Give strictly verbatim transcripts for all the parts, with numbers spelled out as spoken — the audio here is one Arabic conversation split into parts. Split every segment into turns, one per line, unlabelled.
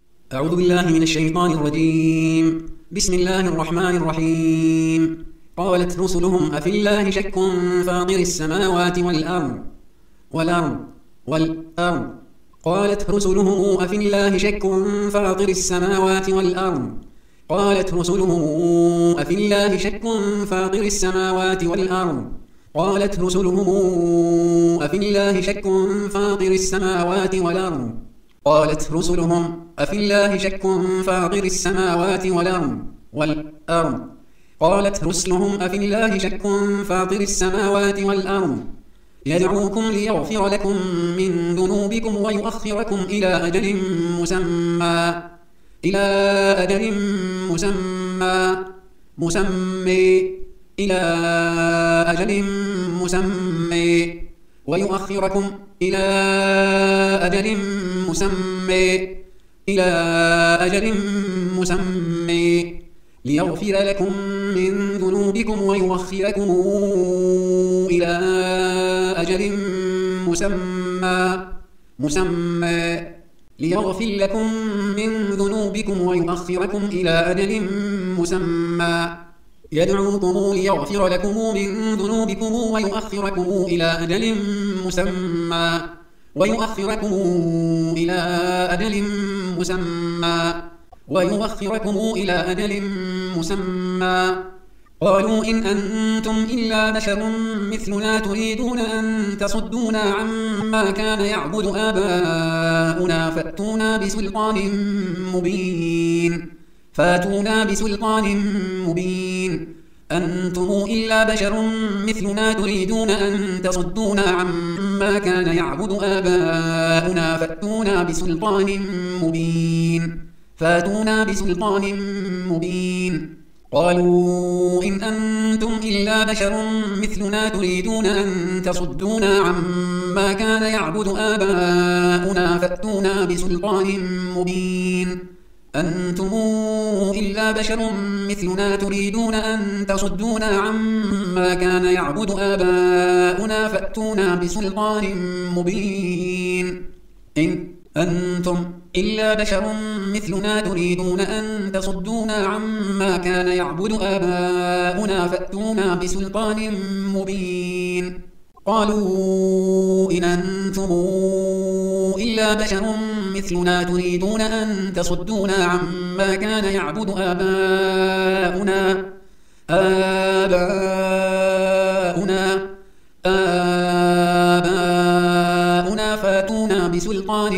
أعوذ بالله من الشيطان الرجيم. بسم الله الرحمن الرحيم. قالت رسلهم أفي الله شك فاطر السماوات والأرض والأرض والأرض قالت رسلهم أفي الله شك فاطر السماوات والأرض قالت رسلهم أفي الله شك فاطر السماوات والأرض قالت رسلهم أفي الله شك فاطر السماوات والأرض قالت رسلهم أفي الله شك فاطر السماوات والأرض والأرض قالت رسلهم أفي الله شك فاطر السماوات والأرض يدعوكم ليغفر لكم من ذنوبكم ويؤخركم إلى أجل مسمى إلى أجل مسمى مسمى إلى أجل مسمى ويؤخركم إلى أجل مسمى إلى أجل مسمى ليغفر لكم من ذنوبكم ويؤخركم إلى أجل مسمى مسمى ليغفر لكم من ذنوبكم ويؤخركم إلى أجل مسمى يدعوكم ليغفر لكم من ذنوبكم ويؤخركم إلى أجل مسمى ويؤخركم إلى أجل مسمى ويؤخركم إلى أجل مسمى قالوا إن أنتم إلا بشر مثلنا تريدون أن تصدونا عما كان يعبد آباؤنا فأتونا بسلطان مبين فاتونا بسلطان مبين أنتم إلا بشر مثلنا تريدون أن تصدونا عما كان يعبد آباؤنا فأتونا بسلطان مبين فاتونا بسلطان مبين قالوا إن أنتم إلا بشر مثلنا تريدون أن تصدونا عما كان يعبد آباؤنا فأتونا بسلطان مبين أنتم إلا بشر مثلنا تريدون أن تصدونا عما كان يعبد آباؤنا فأتونا بسلطان مبين إن أنتم إلا بشر مثلنا تريدون أن تصدونا عما كان يعبد آباؤنا فأتونا بسلطان مبين قالوا إن أنتم إلا بشر مثلنا تريدون أن تصدونا عما كان يعبد آباؤنا آباؤنا آباؤنا فاتونا بسلطان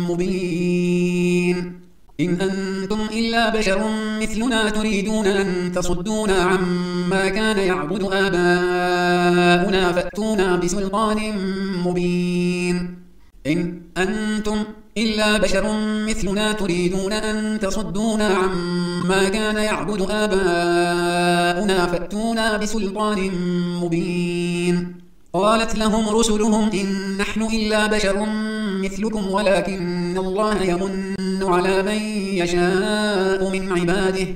مبين إن أنتم إلا بشر مثلنا تريدون أن تصدونا عما كان يعبد آباؤنا فأتونا بسلطان مبين إن أنتم إلا بشر مثلنا تريدون أن تصدونا عما كان يعبد آباؤنا فأتونا بسلطان مبين قالت لهم رسلهم إن نحن إلا بشر مثلكم ولكن الله يمن على من يشاء من عباده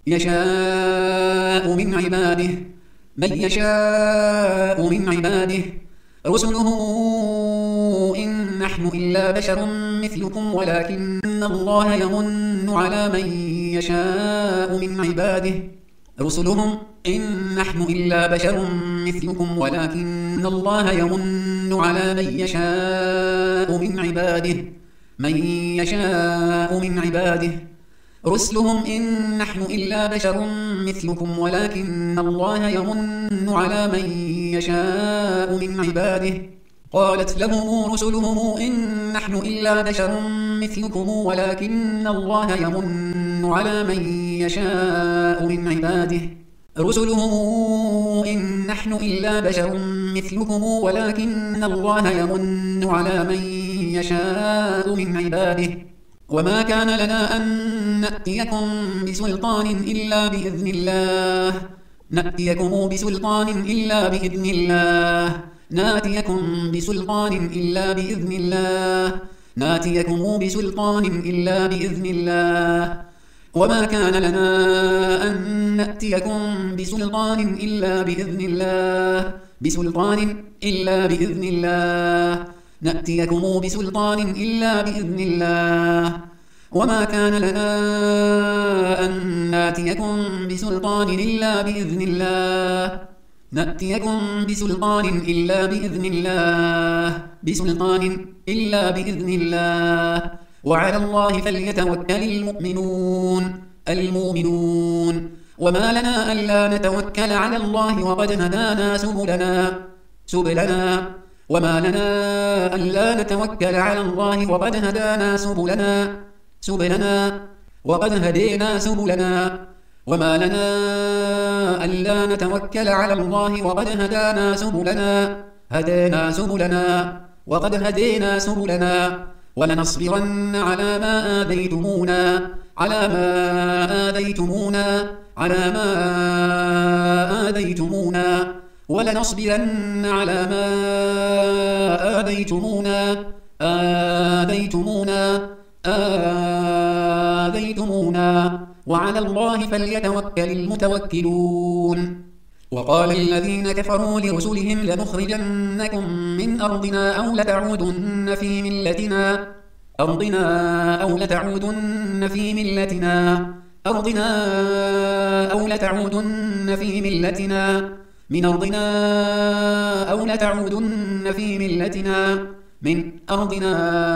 يشاء من عباده من يشاء من عباده رسله إن نحن إلا بشر مثلكم ولكن الله يمن على من يشاء من عباده رسلهم إن نحن إلا بشر مثلكم ولكن الله يمن على من يشاء من عباده من يشاء من عباده رسلهم إن نحن إلا بشر مثلكم ولكن الله يمن على من يشاء من عباده قالت لهم رسلهم إن نحن إلا بشر مثلكم ولكن الله يمن على من يشاء من عباده رسلهم إن نحن إلا بشر مثلكم ولكن الله يمن على من يشاء من عباده وما كان لنا أن نأتيكم بسلطان إلا بإذن الله نأتيكم بسلطان إلا بإذن الله ناتيكم بسلطان إلا بإذن الله ناتيكم بسلطان إلا بإذن الله وما كان لنا أن نأتيكم بسلطان إلا بإذن الله بسلطان إلا بإذن الله نأتيكم بسلطان إلا بإذن الله وما كان لنا أن ناتيكم بسلطان إلا بإذن الله نأتيكم بسلطان إلا بإذن الله بسلطان إلا بإذن الله وعلى الله فليتوكل المؤمنون المؤمنون وما لنا ألا نتوكل على الله وقد هدانا سبلنا سبلنا وما لنا ألا نتوكل على الله وقد هدانا سبلنا سبلنا وقد هدينا سبلنا وما لنا ألا نتوكل على الله وقد هدانا سبلنا هدينا سبلنا وقد هدينا سبلنا ولنصبرن على ما آذيتمونا على ما آذيتمونا على ما آذيتمونا ولنصبرن على ما آذيتمونا آذيتمونا آذيتمونا وعلى الله فليتوكل المتوكلون وقال الذين كفروا لرسلهم لنخرجنكم من أرضنا أو لتعودن في ملتنا أرضنا أو لتعودن في ملتنا أرضنا أو لتعودن في ملتنا من أرضنا أو لتعودن في ملتنا من أرضنا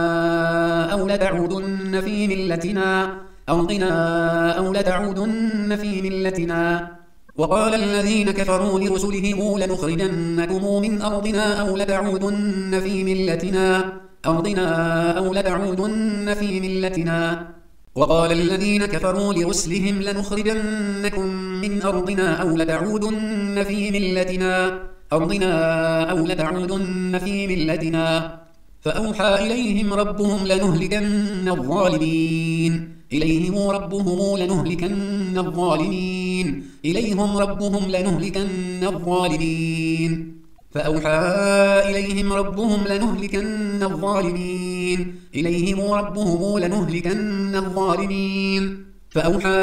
أو لتعودن في ملتنا أرضنا أو لتعودن في ملتنا وقال الذين كفروا لرسلهم لنخرجنكم من أرضنا أو لتعودن في ملتنا أرضنا أو لتعودن في ملتنا وقال الذين كفروا لرسلهم لنخرجنكم من أرضنا أو لتعودن في ملتنا أرضنا أو لتعودن في ملتنا فأوحى إليهم ربهم لنهلكن الظالمين إليهم ربهم لنهلكن الظالمين إليهم ربهم لنهلكن الظالمين فأوحى إليهم ربهم لنهلكن الظالمين إليهم ربهم لنهلكن الظالمين فأوحى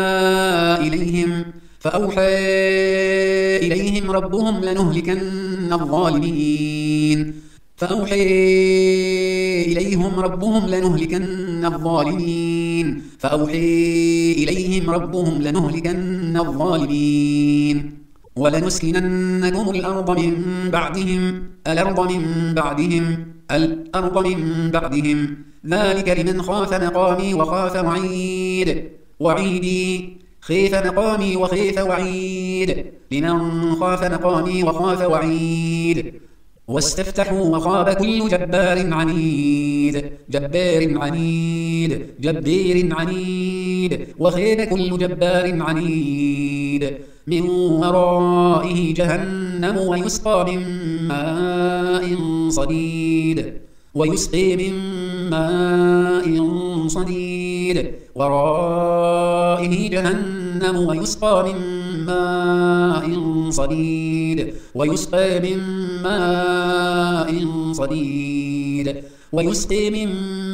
إليهم فأوحى إليهم ربهم لنهلكن الظالمين فأوحى إليهم ربهم لنهلكن الظالمين فأوحى إليهم ربهم لنهلكن الظالمين ولنسكننكم الأرض من بعدهم الأرض من بعدهم الأرض من بعدهم ذلك لمن خاف مقامي وخاف وعيد وعيدي خيف مقامي وخيف وعيد لمن خاف مقامي وخاف وعيد واستفتحوا وخاب كل جبار عنيد جبار عنيد جبار عنيد وخيب كل جبار عنيد من ورائه جهنم ويسقى من ماء صديد ويسقي من ماء صديد ورائه جهنم ويسقى من ماء صديد ويسقى من ماء صديد ويسقي من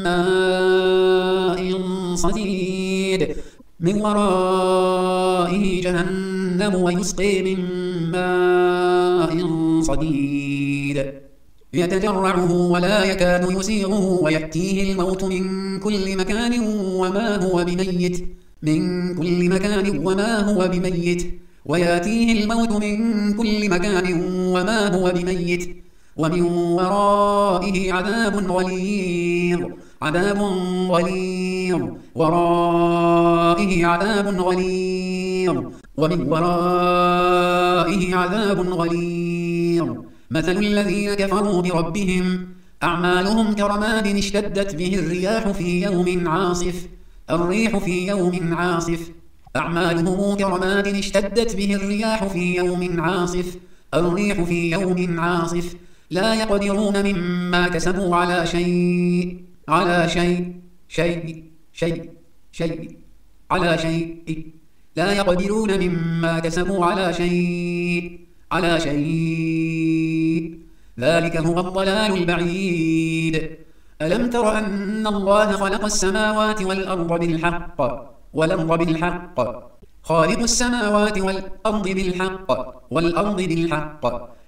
ماء صديد من ورائه جهنم ويسقي من ماء صديد يتجرعه ولا يكاد يسيغه ويأتيه الموت من كل مكان وما هو بميت من كل مكان وما هو بميت ويأتيه الموت من كل مكان وما هو بميت ومن ورائه عذاب غليظ عذاب غليظ ورائه عذاب غليظ ومن ورائه عذاب غليظ مثل الذين كفروا بربهم أعمالهم كرماد اشتدت به الرياح في يوم عاصف الريح في يوم عاصف أعمالهم كرماد اشتدت به الرياح في يوم عاصف الريح في يوم عاصف لا يقدرون مما كسبوا على شيء على شيء شيء شيء شيء على شيء لا يقدرون مما كسبوا على شيء على شيء ذلك هو الضلال البعيد ألم تر أن الله خلق السماوات والأرض بالحق والأرض بالحق خالق السماوات والأرض بالحق والأرض بالحق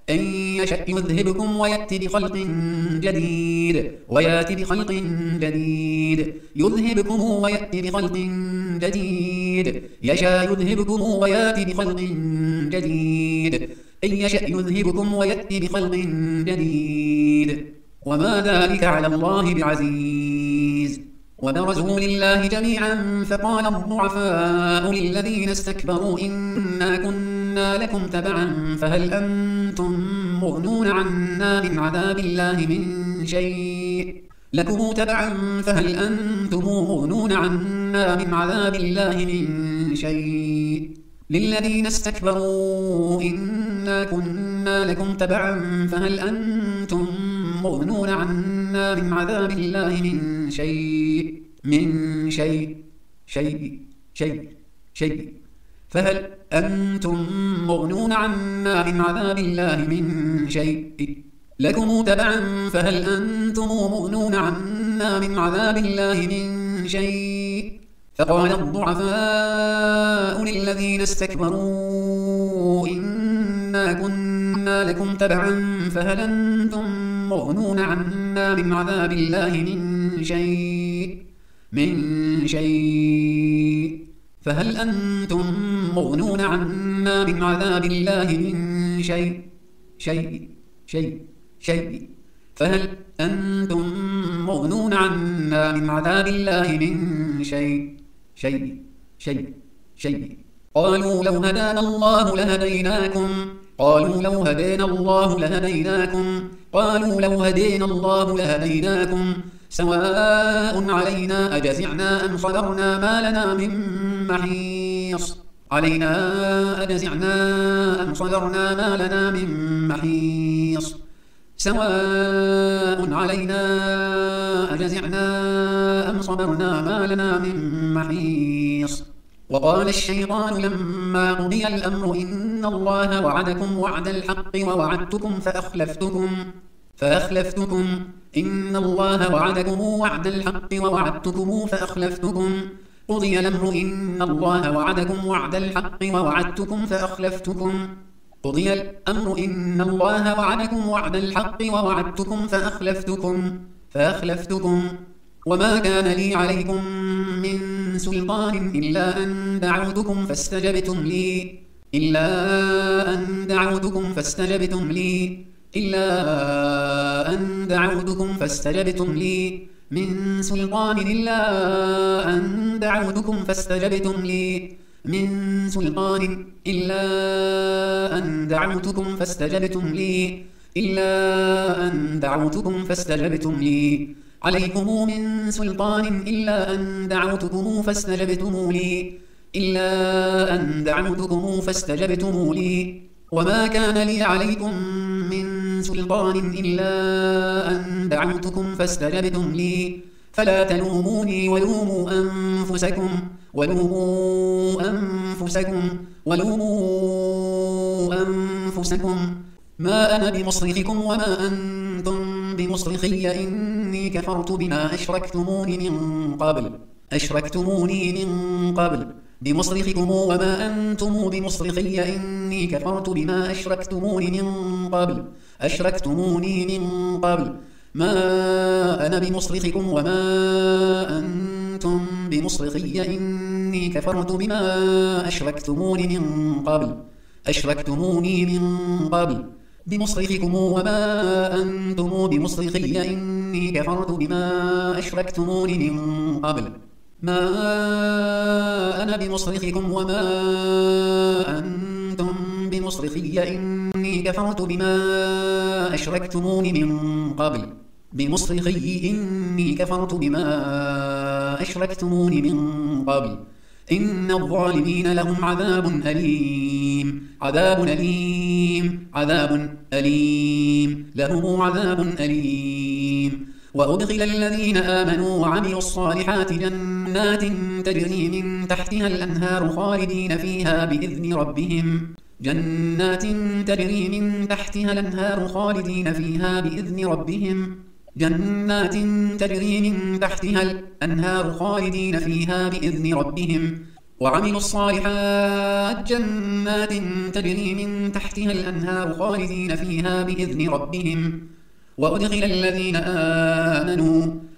إن يشأ يذهبكم ويأتي بخلق جديد ويأتي بخلق جديد يذهبكم ويأتي بخلق جديد يشاء يذهبكم ويأتي بخلق جديد إن يشأ يذهبكم ويأتي بخلق جديد وما ذلك على الله بعزيز. وبرزوا لله جميعا فقال الضعفاء للذين استكبروا إنا كنا لكم تبعا فهل أنتم مغنون عنا من عذاب الله من شيء لكم تبعا فهل أنتم مغنون عنا من عذاب الله من شيء للذين استكبروا إنا كنا لكم تبعا فهل أنتم مغنون عنا من عذاب الله من شيء من شيء شيء شيء شيء فهل أنتم مغنون عنا من عذاب الله من شيء لكم تبعا فهل أنتم مغنون عنا من عذاب الله من شيء فقال الضعفاء للذين استكبروا إنا كنا لكم تبعا فهل أنتم مغنون عنا من عذاب الله من شيء من شيء فهل أنتم مغنون عنا من عذاب الله من شيء شيء شيء شيء فهل أنتم مغنون عنا من عذاب الله من شيء شيء شيء شيء قالوا لو هدانا الله لهديناكم قالوا لو هدينا الله لهديناكم قالوا لو هدينا الله لهديناكم سواء علينا أجزعنا أم صبرنا ما لنا من محيص علينا أجزعنا أم صبرنا ما لنا من محيص سواء علينا أجزعنا أم صبرنا ما لنا من محيص. وقال الشيطان لما قضي الأمر إن الله وعدكم وعد الحق ووعدتكم فأخلفتكم فأخلفتكم إن الله وعدكم وعد الحق ووعدتكم فأخلفتكم قضي الأمر إن الله وعدكم وعد الحق ووعدتكم فأخلفتكم قضي الأمر إن الله وعدكم وعد الحق ووعدتكم فأخلفتكم فأخلفتكم وما كان لي عليكم من سلطان إلا أن دعوتكم فاستجبتم لي إلا أن دعوتكم فاستجبتم لي إلا أن دعوتكم فاستجبتم لي من سلطان إلا أن دعوتكم فاستجبتم لي من سلطان إلا أن دعوتكم فاستجبتم لي إلا أن دعوتكم فاستجبتم لي عليكم من سلطان إلا أن دعوتكم فاستجبتم لي إلا أن دعوتكم فاستجبتم لي وما كان لي عليكم من سلطان إلا أن دعوتكم فاستجبتم لي فلا تلوموني ولوموا أنفسكم ولوموا أنفسكم ولوموا أنفسكم ما أنا بمصرخكم وما أنتم بمصرخي إني كفرت بما أشركتموني من قبل أشركتموني من قبل بمصرخكم وما أنتم بمصرخي إني كفرت بما أشركتموني من قبل أشركتموني من قبل ما أنا بمصرخكم وما أنتم بمصرخي إني كفرت بما أشركتموني من قبل أشركتموني من قبل بمصرخكم وما أنتم بمصرخي إني كفرت بما أشركتموني من قبل ما أنا بمصرخكم وما أنتم بمصرخي إني كفرت بما أشركتموني من قبل بمصرخي إني كفرت بما أشركتموني من قبل إن الظالمين لهم عذاب أليم عذاب أليم عذاب أليم لهم عذاب أليم وأدخل الذين آمنوا وعملوا الصالحات جنات تجري من تحتها الأنهار خالدين فيها بإذن ربهم جنات تجري من تحتها الأنهار خالدين فيها بإذن ربهم جنات تجري من تحتها الأنهار خالدين فيها بإذن ربهم وعملوا الصالحات جنات تجري من تحتها الأنهار خالدين فيها بإذن ربهم. وأدخل الذين آمنوا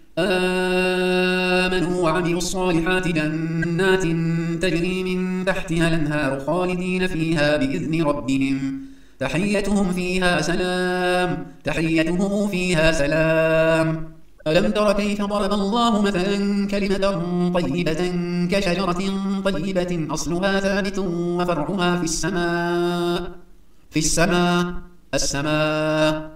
آمنوا وعملوا الصالحات جنات تجري من تحتها الأنهار خالدين فيها بإذن ربهم تحيتهم فيها سلام تحيتهم فيها سلام. ألم تر كيف ضرب الله مثلا كلمة طيبة كشجرة طيبة أصلها ثابت وفرعها في السماء في السماء السماء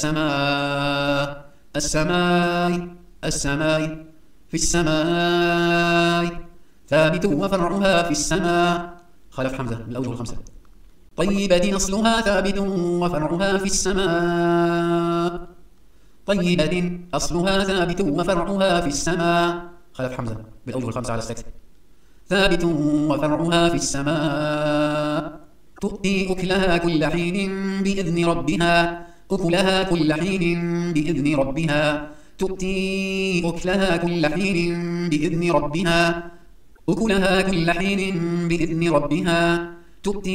السماء السماء السماء في السماء ثابت وفرعها في السماء. خلف حمزة من الأوجه الخمسة. طيبة أصلها ثابت وفرعها في السماء طيبة أصلها ثابت وفرعها في السماء. خلف حمزة بالأوجه الخمسة على السكت. ثابت وفرعها في السماء تؤتي أكلها كل حين بإذن ربها أكلها كل حين بإذن ربها تؤتي أكلها كل حين بإذن ربها أكلها كل حين بإذن ربها تؤتي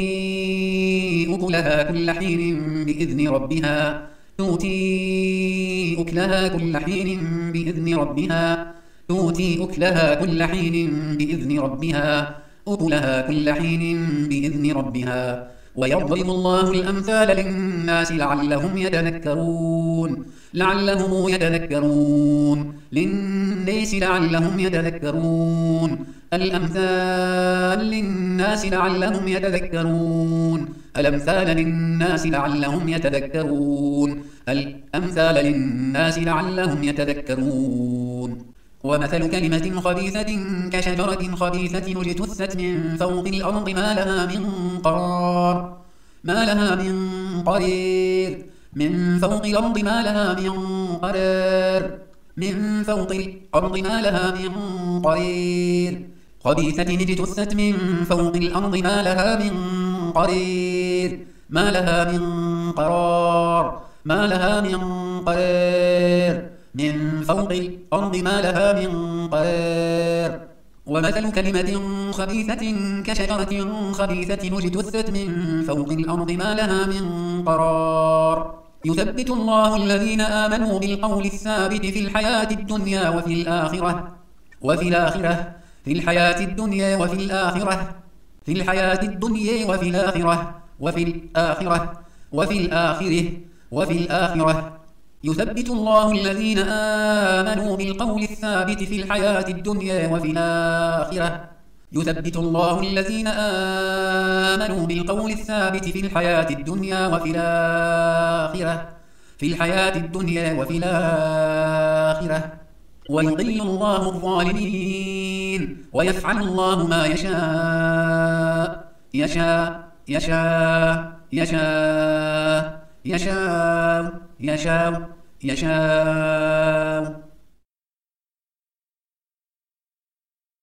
أكلها كل حين بإذن ربها تؤتي أكلها كل حين بإذن ربها تؤتي أكلها كل حين بإذن ربها أكلها كل حين بإذن ربها. ويضرب الله الأمثال للناس لعلهم يتذكرون لعلهم يتذكرون للناس لعلهم يتذكرون الأمثال للناس لعلهم يتذكرون الأمثال للناس لعلهم يتذكرون الأمثال للناس لعلهم يتذكرون. ومثل كلمة خبيثة كشجرة خبيثة اجتثت من فوق الأرض ما لها من قرار ما لها من قرير من فوق الأرض ما لها من قرار من فوق الأرض ما لها من قرير خبيثة اجتثت من فوق الأرض ما لها من قرير ما لها من قرار ما لها من قرار من فوق الأرض ما لها من قرار. ومثل كلمة خبيثة كشجرة خبيثة اجتثت من فوق الأرض ما لها من قرار يثبت الله الذين آمنوا بالقول الثابت في الحياة الدنيا وفي الآخرة وفي الآخرة في الحياة الدنيا وفي الآخرة في الحياة الدنيا وفي الآخرة وفي الآخرة وفي الآخرة وفي الآخرة يثبت الله الذين آمنوا بالقول الثابت في الحياة الدنيا وفي الآخرة يثبت الله الذين آمنوا بالقول الثابت في الحياة الدنيا وفي الآخرة في الحياة الدنيا وفي الآخرة ويضل الله الظالمين ويفعل الله ما يشاء يشاء يشاء يشاء يشاء يشاء يشاء